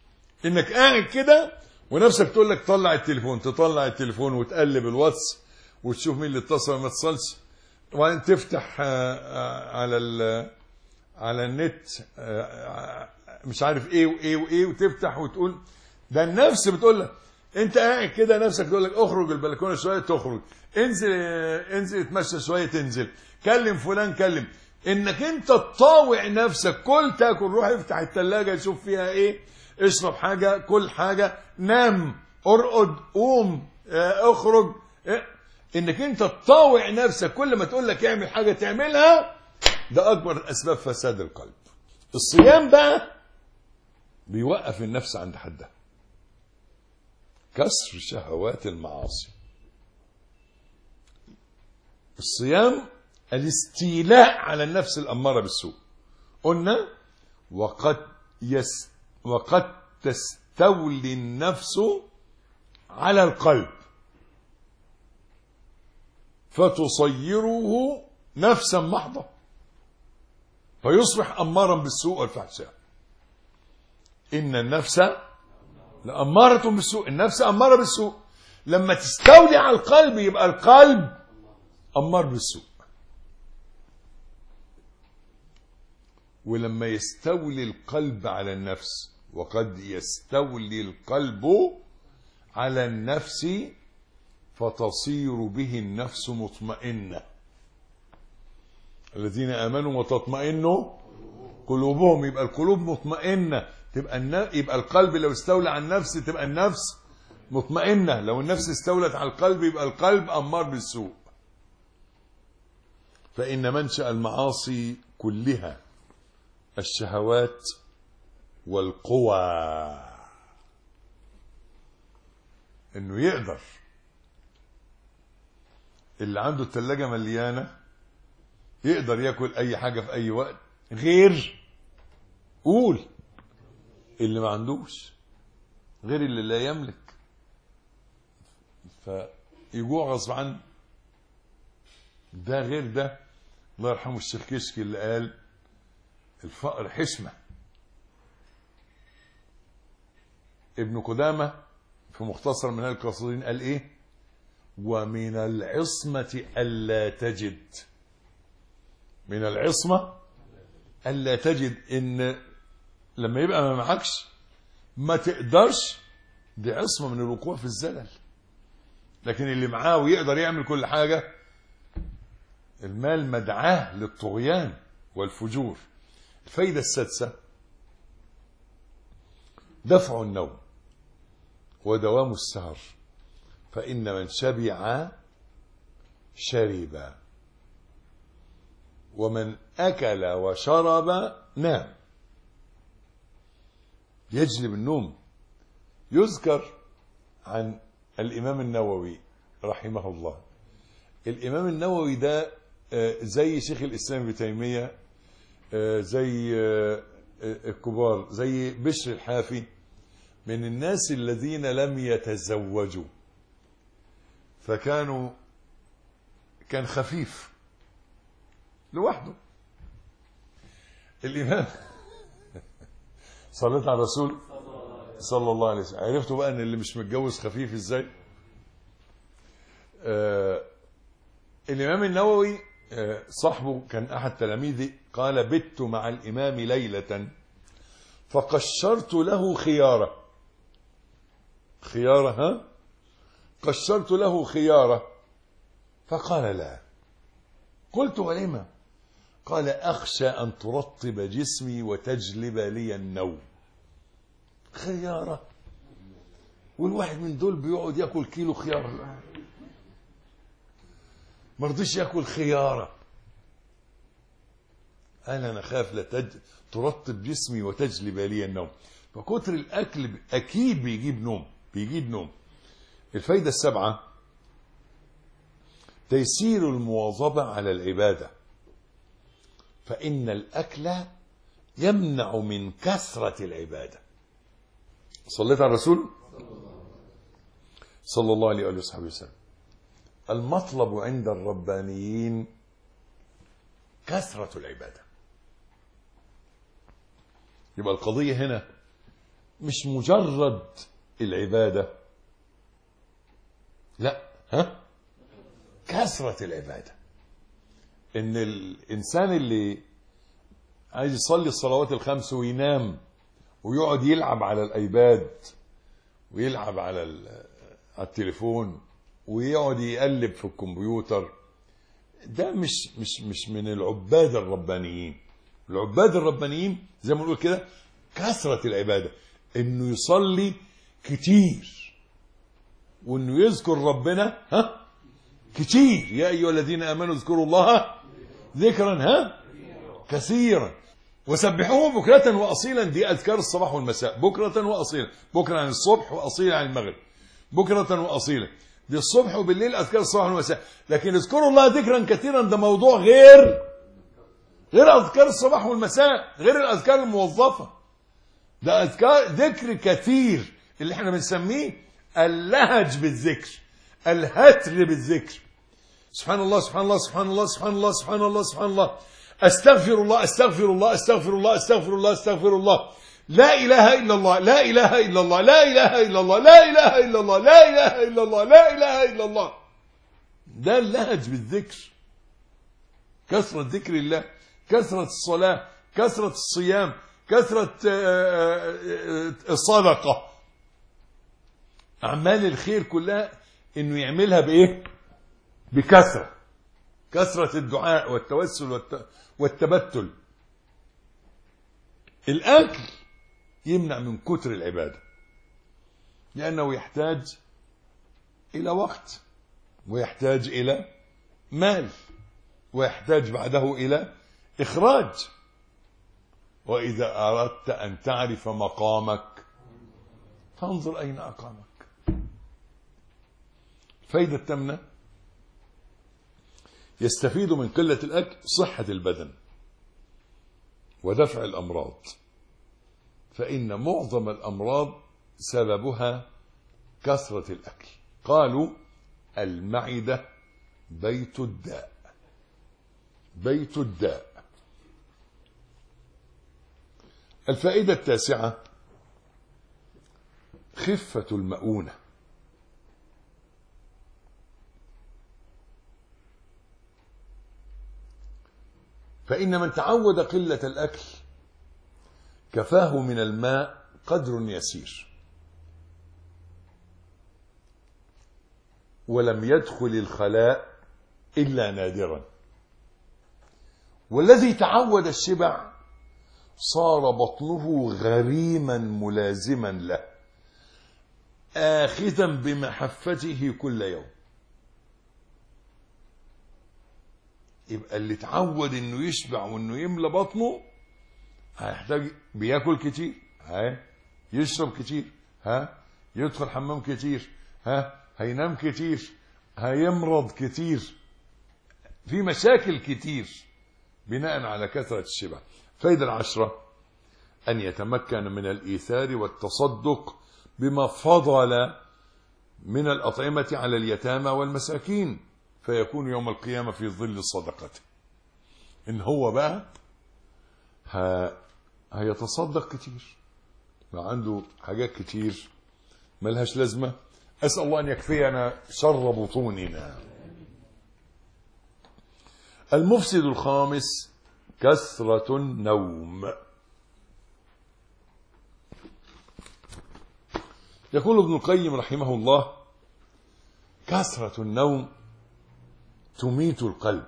S1: انك قاعد كده ونفسك تقول لك طلع التليفون، تطلع التليفون وتقلب الواتس وتشوف مين اللي اتصل وما اتصلش، وبعدين تفتح على النت مش عارف ايه وايه وايه، وتفتح وتقول. ده النفس بتقول لك انت قاعد كده، نفسك تقول لك اخرج البلكونه شويه تخرج، انزل اتمشى شويه تنزل، كلم فلان كلم. انك انت تطاوع نفسك، كل تاكل، روح افتح الثلاجه شوف فيها ايه، اشرب حاجه، كل حاجه، نام، ارقد، قوم، اخرج. انك انت تطاوع نفسك كل ما تقول لك اعمل حاجه تعملها، ده اكبر اسباب فساد القلب. الصيام بقى بيوقف النفس عند حدها، كسر شهوات المعاصي. الصيام الاستيلاء على النفس الأمارة بالسوء. قلنا وقد تستولي النفس على القلب فتصيره نفسا محضة، فيصبح أمارا بالسوء والفحشاء. إن النفس لأمارة بالسوء، النفس أمارة بالسوء. لما تستولي على القلب يبقى القلب أمار بالسوء. ولما يستولي القلب على النفس، وقد يستولي القلب على النفس فتصير به النفس مطمئنة. الذين آمنوا وتطمئن قلوبهم، يبقى القلوب مطمئنة، يبقى القلب لو استولى على النفس تبقى النفس مطمئنة. لو النفس استولت على القلب يبقى القلب أمار بالسوء. فإن منشأ المعاصي كلها الشهوات والقوى. إنه يقدر اللي عنده الثلاجة مليانة يقدر ياكل أي حاجة في أي وقت، غير قول اللي ما عندوش، غير اللي لا يملك فيجوع غصب عنه. ده غير ده. الله يرحمه الشيخ كشكي اللي قال الفقر حشمة. ابن قدامة في مختصر منهاج القاصدين قال ايه؟ ومن العصمة ألا تجد. من العصمة ألا تجد، إن لما يبقى ما معكش ما تقدرش، دي عصمة من الوقوع في الزلل. لكن اللي معاه ويقدر يعمل كل حاجة، المال مدعاه للطغيان والفجور. الفايدة السادسة دفع النوم ودوام السهر، فإن من شبع شرب، ومن أكل وشرب نام. يجلب النوم. يذكر عن الإمام النووي رحمه الله. الإمام النووي ده زي شيخ الإسلام ابن تيمية، زي الكبار، زي بشر الحافي، من الناس الذين لم يتزوجوا، كان خفيف لوحده. الإمام صليت على الرسول صلى الله عليه وسلم. عرفتوا بقى ان اللي مش متجوز خفيف ازاي؟ الإمام النووي صاحبه كان أحد تلاميذه، قال بت مع الإمام ليلة فقشرت له خيارة. قشرت له خيارة فقال لا. قلت ولما؟ قال أخشى أن ترطب جسمي وتجلب لي النوم. خيارة، والواحد من دول بيقعد يأكل كيلو خيار، مرضيش يأكل خيارة. أنا خاف لا ترطب جسمي وتجلب لي النوم. فكتر الأكل أكيد بيجيب نوم. الفايدة السابعة تيسير المواظبة على العبادة، فإن الأكل يمنع من كثرة العبادة. صليت على الرسول صلى الله عليه وآله وصحبه وسلم. المطلب عند الربانيين كثرة العبادة. يبقى القضية هنا مش مجرد العبادة، لا، كثرة العبادة. ان الانسان اللي عايز يصلي الصلوات الخمس وينام ويقعد يلعب على الايباد ويلعب على التليفون ويقعد يقلب في الكمبيوتر، ده مش من العباد الربانيين. العباد الربانيين زي ما نقول كده كثرة العبادة، انه يصلي كتير وانه يذكر ربنا كتير. يا ايها الذين امنوا اذكروا الله ذكرا كثيرا وسبحوه بكرة واصيلا. دي اذكار الصباح والمساء، بكرة واصيلا، بكرة عن الصبح واصيلا عن المغرب، بكرة واصيلا. دي الصبح وبالليل اذكار الصباح والمساء. لكن اذكروا الله ذكرا كثيرا ده موضوع غير اذكار الصباح والمساء، غير الاذكار الموظفة. ده اذكار ذكر كثير اللي احنا بنسميه اللهج بالذكر، الهتر بالذكر. سبحان الله سبحان الله سبحان الله سبحان الله سبحان الله سبحان الله، استغفر الله استغفر الله استغفر الله استغفر الله استغفر الله، لا اله الا الله لا اله الا الله لا اله الا الله لا اله الا الله لا اله الا الله لا اله الا الله. ده اللهج بالذكر، كثرة ذكر الله، كثرة الصلاة، كثرة الصيام، كثرة الصدقة. أعمال الخير كلها إنه يعملها بإيه؟ بكثرة. كثرة الدعاء والتوسل والتبتل. الأكل يمنع من كتر العبادة، لأنه يحتاج إلى وقت، ويحتاج إلى مال، ويحتاج بعده إلى إخراج. وإذا أردت أن تعرف مقامك فانظر أين أقامك. فايدة التامنة: يستفيد من قلة الأكل صحة البدن ودفع الأمراض، فإن معظم الأمراض سببها كثرة الأكل. قالوا المعدة بيت الداء، بيت الداء. الفائدة التاسعة: خفة المؤونة. فإن من تعود قلة الأكل كفاه من الماء قدر يسير، ولم يدخل الخلاء إلا نادرا. والذي تعود الشبع صار بطنه غريما ملازما له، آخذا بمحفته كل يوم. يبقى اللي تعود انه يشبع وانه يملى بطنه هيحتاج بياكل كتير، يشرب كتير، يدخل حمام كتير، هينام كتير، هيمرض كتير، في مشاكل كتير بناء على كثرة الشبع. فائدة العشرة: أن يتمكن من الإيثار والتصدق بما فضل من الأطعمة على اليتامى والمساكين، فيكون يوم القيامة في ظل صدقته. إن هو بقى هيتصدق كتير، عنده حاجات كتير ملهاش لازمة. أسأل الله أن يكفينا شر بطوننا. المفسد الخامس: كثرة النوم. يقول ابن القيم رحمه الله: كثرة النوم تميت القلب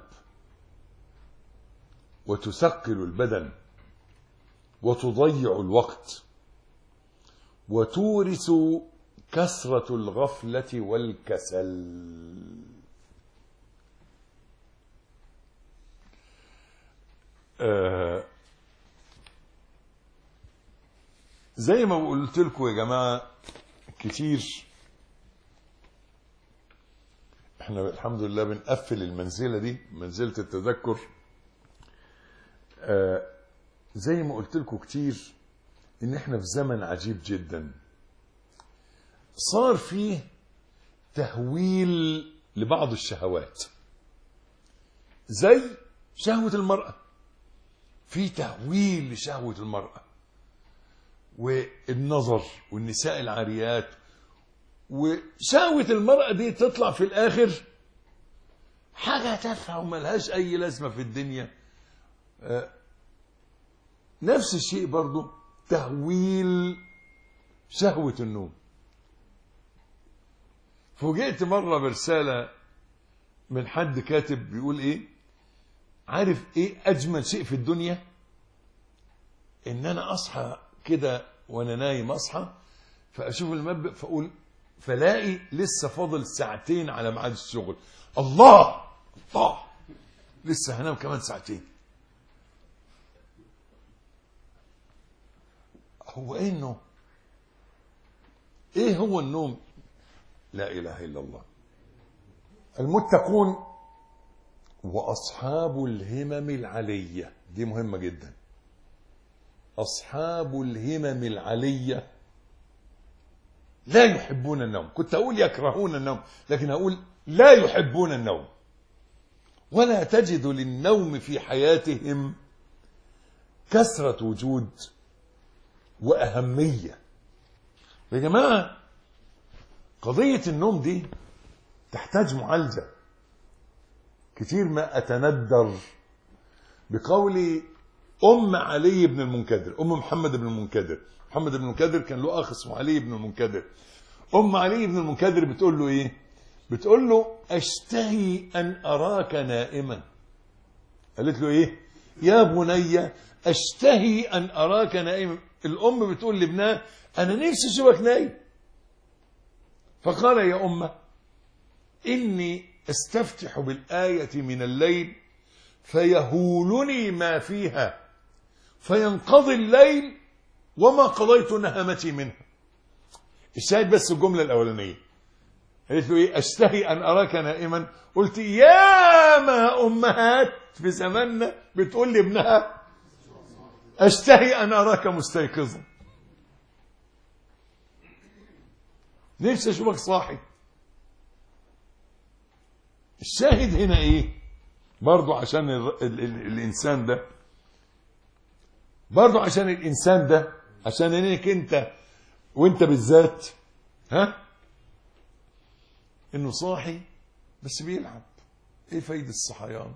S1: وتثقل البدن وتضيع الوقت وتورث كثرة الغفلة والكسل. زي ما قلت لكم يا جماعة كتير، احنا الحمد لله بنقفل المنزلة دي، منزلة التذكر. زي ما قلت لكم كتير ان احنا في زمن عجيب جدا، صار فيه تهويل لبعض الشهوات، زي شهوة المرأة. في تهويل لشهوة المرأة والنظر والنساء العاريات، وشهوة المرأة دي تطلع في الآخر حاجة تافهة وملهاش أي لازمة في الدنيا. نفس الشيء برضو تهويل شهوة النوم. فوجئت مرة برسالة من حد كاتب بيقول ايه، عارف ايه اجمل شيء في الدنيا؟ ان انا اصحى كده وانا نايم، اصحى فاشوف المنبه فلاقي لسه فاضل ساعتين على ميعاد الشغل. الله لسه هنام كمان ساعتين. هو ايه النوم؟ ايه هو النوم؟ لا اله الا الله. المتقون واصحاب الهمم العليه، دي مهمه جدا. اصحاب الهمم العليه لا يحبون النوم. كنت اقول يكرهون النوم، لكن اقول لا يحبون النوم. ولا تجد للنوم في حياتهم كثرة وجود وأهمية. يا جماعة قضية النوم دي تحتاج معالجة. كتير ما أتندر بقول علي بن المنكدر، محمد بن المنكدر. محمد بن المنكدر كان له أخ اسمه علي بن المنكدر. علي بن المنكدر بتقول له إيه؟ بتقول له أشتهي أن أراك نائما. قالت له إيه؟ يا بني أشتهي أن أراك نائما. الأم بتقول لابنها أنا نفسي أشوفك نايم. فقال يا أمه إني أستفتح بالآية من الليل فيهولني ما فيها فينقضي الليل وما قضيت نهمتي منها. الشاهد بس الجملة الأولانية. قالت له إيه؟ أشتهي أن أراك نائما. قلت يا ما أمهات في زماننا بتقول لابنها أشتهي أن أراك مستيقظا. نفسي أشوفك صاحي. الشاهد هنا إيه؟ برضو عشان الإنسان ده، برضو عشان الإنسان ده، عشان إنك أنت وأنت بالذات إنه صاحي بس بيلعب. إيه فايدة الصحيان؟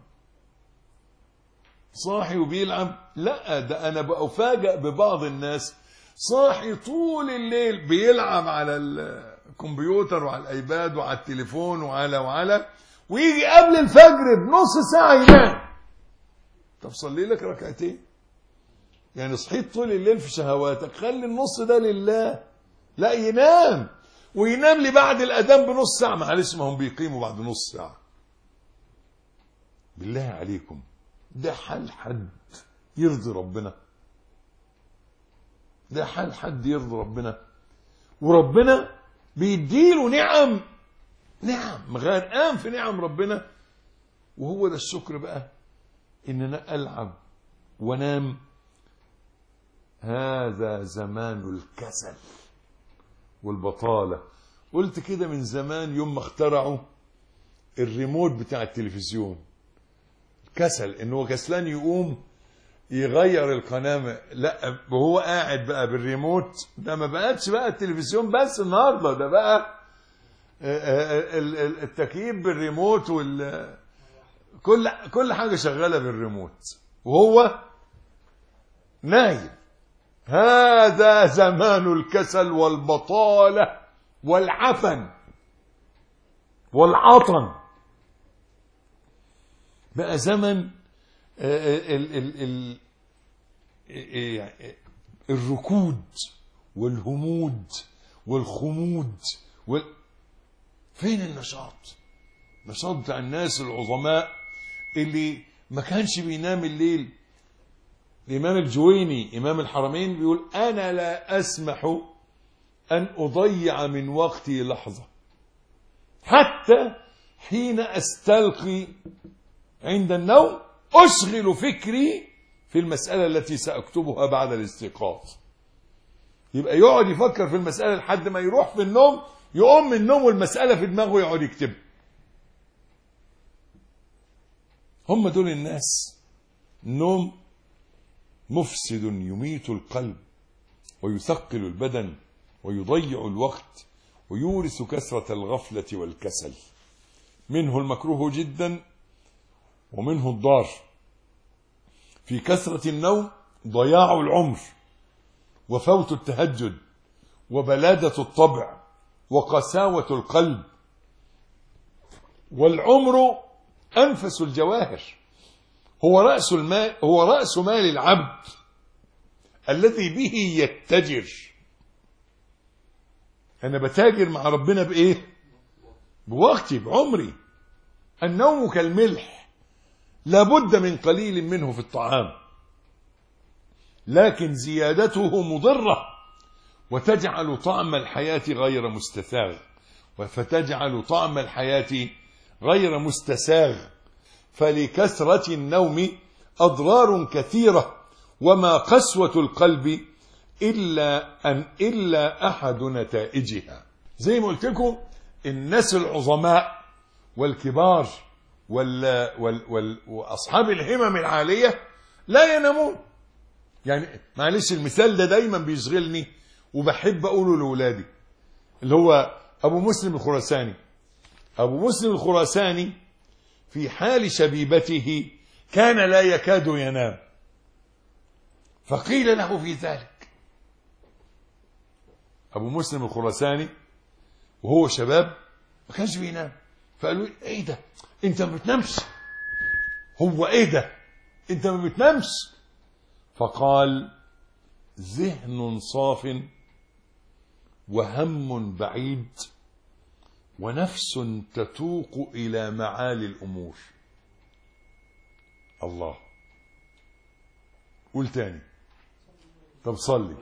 S1: صاحي وبيلعب؟ لا، ده أنا بأفاجأ ببعض الناس صاحي طول الليل بيلعب على الكمبيوتر وعلى الأيباد وعلى التليفون وعلى ويجي قبل الفجر بنص ساعة ينام. طب صلي لك ركعتين. يعني صحيت طول الليل في شهواتك، خلي النص ده لله. لا، ينام وينام لي بعد الأذان بنص ساعة. معلش، ما هم بيقيموا بعد نص ساعة. بالله عليكم، ده حال حد يرضي ربنا؟ ده حال حد يرضي ربنا؟ وربنا بيديله نعم غرقان في نعم ربنا. وهو ده الشكر بقى، ان انا العب وانام. هذا زمان الكسل والبطالة. قلت كده من زمان يوم ما اخترعوا الريموت بتاع التلفزيون. كسل، انه كسلان يقوم يغير القناة. لا، وهو قاعد بقى بالريموت. ده ما بقتش بقى التلفزيون بس النهارده، ده بقى التكييف بالريموت كل حاجة شغالة بالريموت وهو نايم. هذا زمان الكسل والبطالة والعفن والعطن. بقى زمن الركود والهمود والخمود فين النشاط بتاع الناس العظماء اللي ما كانش بينام الليل؟ الإمام الجويني إمام الحرمين بيقول أنا لا أسمح أن أضيع من وقتي لحظة حتى حين أستلقي عند النوم أشغل فكري في المسألة التي سأكتبها بعد الاستيقاظ. يبقى يقعد يفكر في المسألة لحد ما يروح في النوم، يقوم من النوم والمسألة في دماغه يقعد يكتب. هم دول الناس. النوم مفسد يميت القلب ويثقل البدن ويضيع الوقت ويورث كثرة الغفلة والكسل. منه المكروه جدا ومنه الضار في كثرة النوم ضياع العمر وفوت التهجد وبلادة الطبع وقساوة القلب، والعمر أنفس الجواهر، هو رأس مال العبد الذي به يتجر. أنا بتاجر مع ربنا بإيه؟ بوقتي، بعمري. النوم كالملح لابد من قليل منه في الطعام، لكن زيادته مضرة وتجعل طعم الحياة غير مستساغ، فتجعل طعم الحياة غير مستساغ. فلكثرة النوم أضرار كثيرة، وما قسوة القلب إلا أحد نتائجها. زي ما قلت لكم الناس العظماء والكبار وأصحاب الهمم العالية لا ينامون. يعني معلش المثال ده دايما بيشغلني وبحب أقوله لأولادي، اللي هو أبو مسلم الخراساني. أبو مسلم الخراساني في حال شبيبته كان لا يكاد ينام، فقيل له في ذلك. أبو مسلم الخراساني وهو شباب ما كانش بينام، فقالوا ايه ده انت ما بتنامش؟ هو ايه ده انت ما بتنامش؟ فقال ذهن صاف وهم بعيد ونفس تتوق إلى معالي الأمور. الله. قول تاني. طب صلي.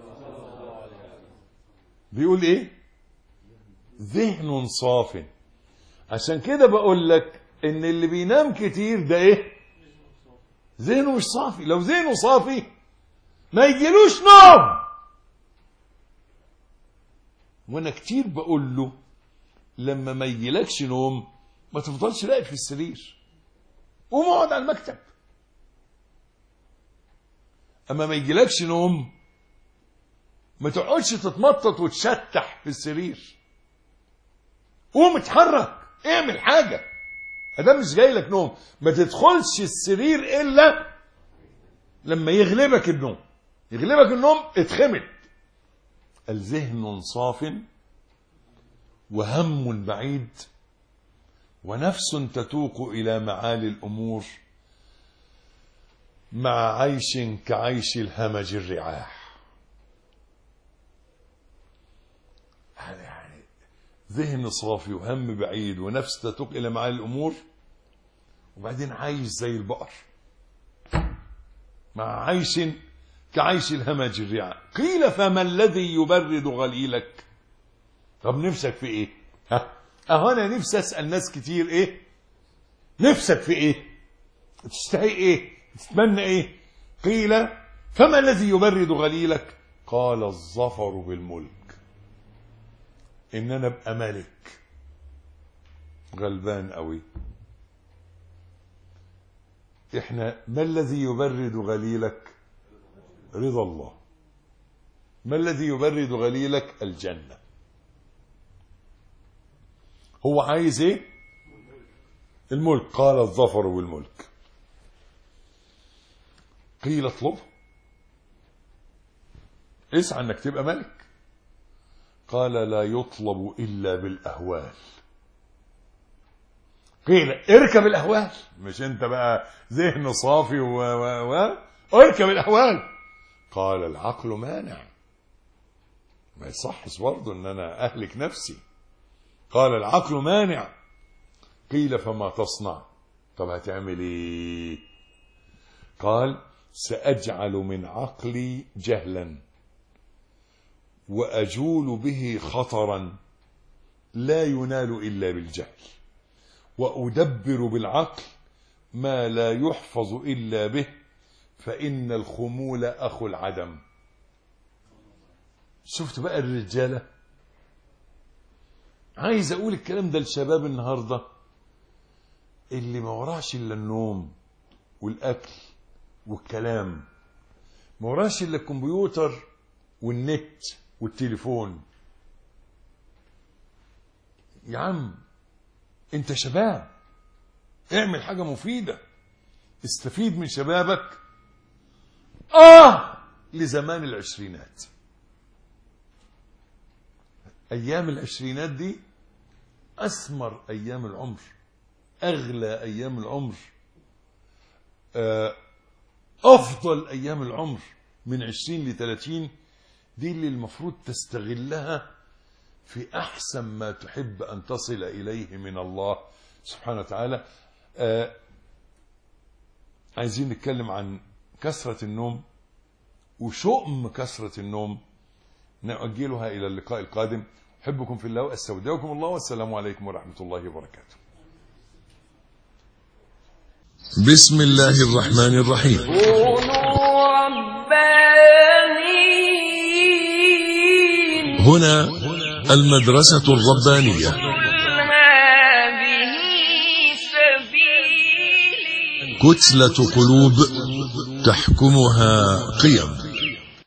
S1: بيقول ايه؟ ذهن صاف. عشان كده بقول لك ان اللي بينام كتير ده ايه؟ ذهنه مش صافي. لو ذهنه صافي ما يجيلوش نوم. وانا كتير بقول له لما ما يجيلكش نوم ما تفضلش راقد في السرير، قوم اقعد على المكتب. اما ما يجيلكش نوم ما تقعدش تتمطط وتشتح في السرير، قوم اتحرك، اعمل حاجه. ادام مش جاي لك نوم ما تدخلش السرير الا لما يغلبك النوم. يغلبك النوم اتخمد. الذهن صاف وهم بعيد ونفس تتوق إلى معالي الأمور مع عيش كعيش الهمج الرعاح. يعني ذهن صافي وهم بعيد ونفس تتوق إلى معالي الأمور، وبعدين عايش زي البقر مع عيش كعيش الهمج الرعاح. قيل فما الذي يبرد غليلك؟ طب نفسك في ايه؟ اهو انا نفسي اسال ناس كتير ايه نفسك في ايه؟ تشتهي ايه؟ تتمنى ايه؟ قيل فما الذي يبرد غليلك؟ قال الظفر بالملك، ان انا ابقى ملك. غلبان قوي. احنا ما الذي يبرد غليلك؟ رضا الله. ما الذي يبرد غليلك؟ الجنة. هو عايز ايه؟ الملك. قال الظفر بالملك. قيل اطلب، اسعى انك تبقى ملك. قال لا يطلب الا بالاهوال. قيل اركب الاهوال. مش انت بقى ذهن صافي اركب الاهوال. قال العقل مانع. ما يصحش برضه ان انا اهلك نفسي. قال العقل مانع. قيل فما تصنع؟ طب هتعمل ايه؟ قال سأجعل من عقلي جهلا وأجول به خطرا لا ينال إلا بالجهل، وأدبر بالعقل ما لا يحفظ إلا به، فإن الخمول أخو العدم. شفت بقى الرجالة؟ عايز أقول الكلام ده للشباب النهاردة اللي ما وراش إلا النوم والأكل والكلام، ما وراش إلا الكمبيوتر والنت والتليفون. يا عم انت شباب، اعمل حاجة مفيدة. استفيد من شبابك لزمان العشرينات. أيام العشرينات دي أثمر أيام العمر، أغلى أيام العمر، أفضل أيام العمر. من 20 ل 30 دي اللي المفروض تستغلها في أحسن ما تحب أن تصل إليه من الله سبحانه وتعالى. عايزين نتكلم عن كثرة النوم وشؤم كثرة النوم، نؤجلها إلى اللقاء القادم. أحبكم في الله وأستودعكم الله، والسلام عليكم ورحمة الله وبركاته.
S3: بسم الله الرحمن الرحيم.
S2: كونوا ربانيين.
S3: هنا المدرسة الربانية.
S2: هذه سبيلي.
S3: كتلة قلوب تحكمها قيم.